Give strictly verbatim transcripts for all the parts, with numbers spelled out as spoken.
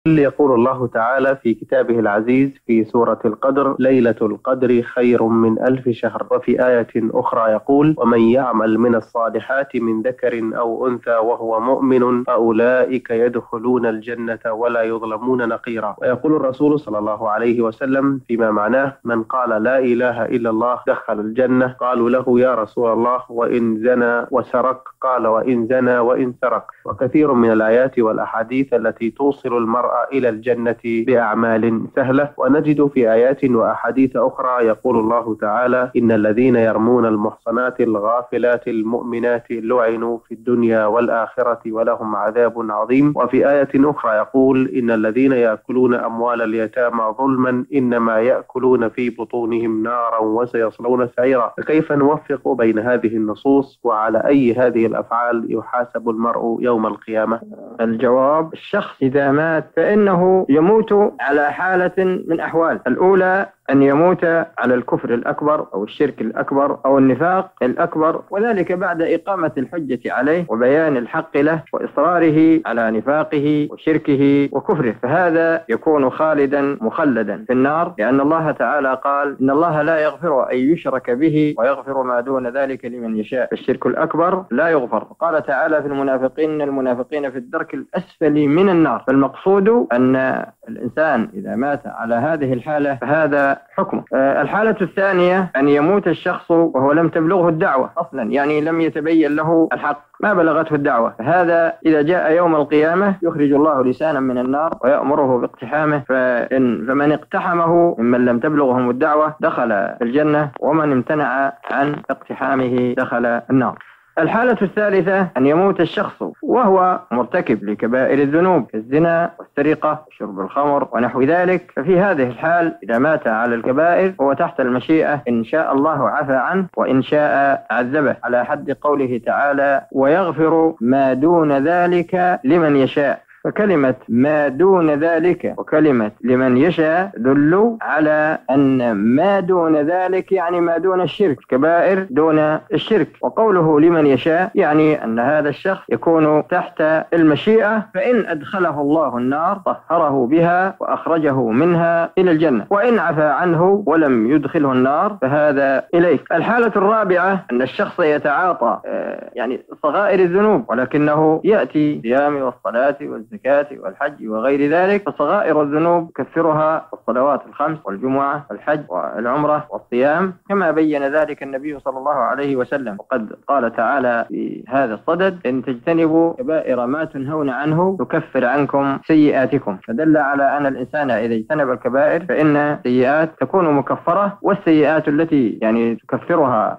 يقول الله تعالى في كتابه العزيز في سورة القدر: ليلة القدر خير من ألف شهر. وفي آية أخرى يقول: ومن يعمل من الصالحات من ذكر أو أنثى وهو مؤمن فأولئك يدخلون الجنة ولا يظلمون نقيرا. ويقول الرسول صلى الله عليه وسلم فيما معناه: من قال لا إله إلا الله دخل الجنة. قالوا له: يا رسول الله وإن زنى وسرق؟ قال: وإن زنى وإن سرق. وكثير من الآيات والأحاديث التي توصل المرء إلى الجنة بأعمال سهلة. ونجد في آيات وأحاديث أخرى يقول الله تعالى: إن الذين يرمون المحصنات الغافلات المؤمنات لعنوا في الدنيا والآخرة ولهم عذاب عظيم. وفي آية أخرى يقول: إن الذين يأكلون أموال اليتامى ظلما إنما يأكلون في بطونهم نارا وسيصلون سعيرا. فكيف نوفق بين هذه النصوص؟ وعلى أي هذه الأفعال يحاسب المرء يوم القيامة؟ الجواب: الشخص إذا مات فإنه يموت على حالة من أحوال. الأولى أن يموت على الكفر الأكبر أو الشرك الأكبر أو النفاق الأكبر، وذلك بعد إقامة الحجة عليه وبيان الحق له وإصراره على نفاقه وشركه وكفره، فهذا يكون خالدا مخلدا في النار، لأن الله تعالى قال: إن الله لا يغفر أن يشرك به ويغفر ما دون ذلك لمن يشاء. فالشرك الأكبر لا يغفر. قال تعالى في المنافقين: إن المنافقين في الدرك الأسفل من النار. فالمقصود أن الإنسان إذا مات على هذه الحالة فهذا حكمه. الحالة الثانية أن يموت الشخص وهو لم تبلغه الدعوة أصلا، يعني لم يتبين له الحق، ما بلغته الدعوة، فهذا إذا جاء يوم القيامة يخرج الله لسانا من النار ويأمره باقتحامه، فإن فمن اقتحمه ممن لم تبلغهم الدعوة دخل الجنة، ومن امتنع عن اقتحامه دخل النار. الحالة الثالثة أن يموت الشخص وهو مرتكب لكبائر الذنوب كالزنا والسرقة وشرب الخمر ونحو ذلك، ففي هذه الحال إذا مات على الكبائر هو تحت المشيئة، إن شاء الله عفى عنه وإن شاء عذبه، على حد قوله تعالى: ويغفر ما دون ذلك لمن يشاء. فكلمة ما دون ذلك وكلمة لمن يشاء دل على أن ما دون ذلك يعني ما دون الشرك، كبائر دون الشرك. وقوله لمن يشاء يعني أن هذا الشخص يكون تحت المشيئة، فإن أدخله الله النار طهره بها وأخرجه منها إلى الجنة، وإن عفى عنه ولم يدخله النار فهذا إليه. الحالة الرابعة أن الشخص يتعاطى يعني صغائر الذنوب، ولكنه يأتي بالصيام والصلاة والزكاة الزكاة والحج وغير ذلك، فصغائر الذنوب كفرها الصلوات الخمس والجمعة والحج والعمرة والصيام، كما بين ذلك النبي صلى الله عليه وسلم. وقد قال تعالى في هذا الصدد: إن تجتنبوا كبائر ما تنهون عنه تكفر عنكم سيئاتكم. فدل على أن الإنسان إذا اجتنب الكبائر فإن السيئات تكون مكفرة، والسيئات التي يعني تكفرها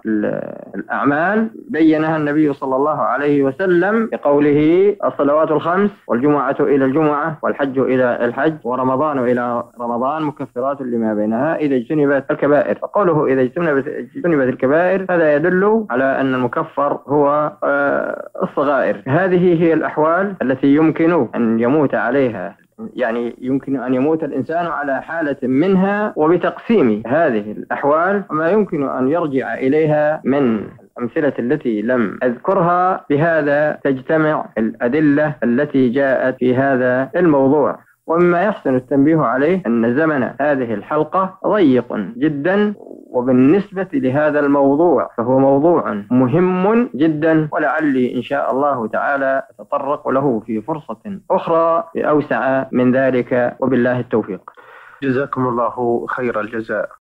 الأعمال بينها النبي صلى الله عليه وسلم بقوله: الصلوات الخمس والجمعة إلى الجمعة والحج إلى الحج ورمضان إلى رمضان مكفرات لما بينها إذا اجتنبت الكبائر. فقوله إذا اجتنبت الكبائر هذا يدل على أن المكفر هو الصغائر. هذه هي الأحوال التي يمكن أن يموت عليها، يعني يمكن أن يموت الإنسان على حالة منها، وبتقسيم هذه الأحوال وما يمكن أن يرجع إليها من الأمثلة التي لم أذكرها، بهذا تجتمع الأدلة التي جاءت في هذا الموضوع. ومما يحسن التنبيه عليه أن زمن هذه الحلقة ضيق جدا، وبالنسبة لهذا الموضوع فهو موضوع مهم جدا، ولعلي إن شاء الله تعالى أتطرق له في فرصة أخرى أوسع من ذلك، وبالله التوفيق. جزاكم الله خير الجزاء.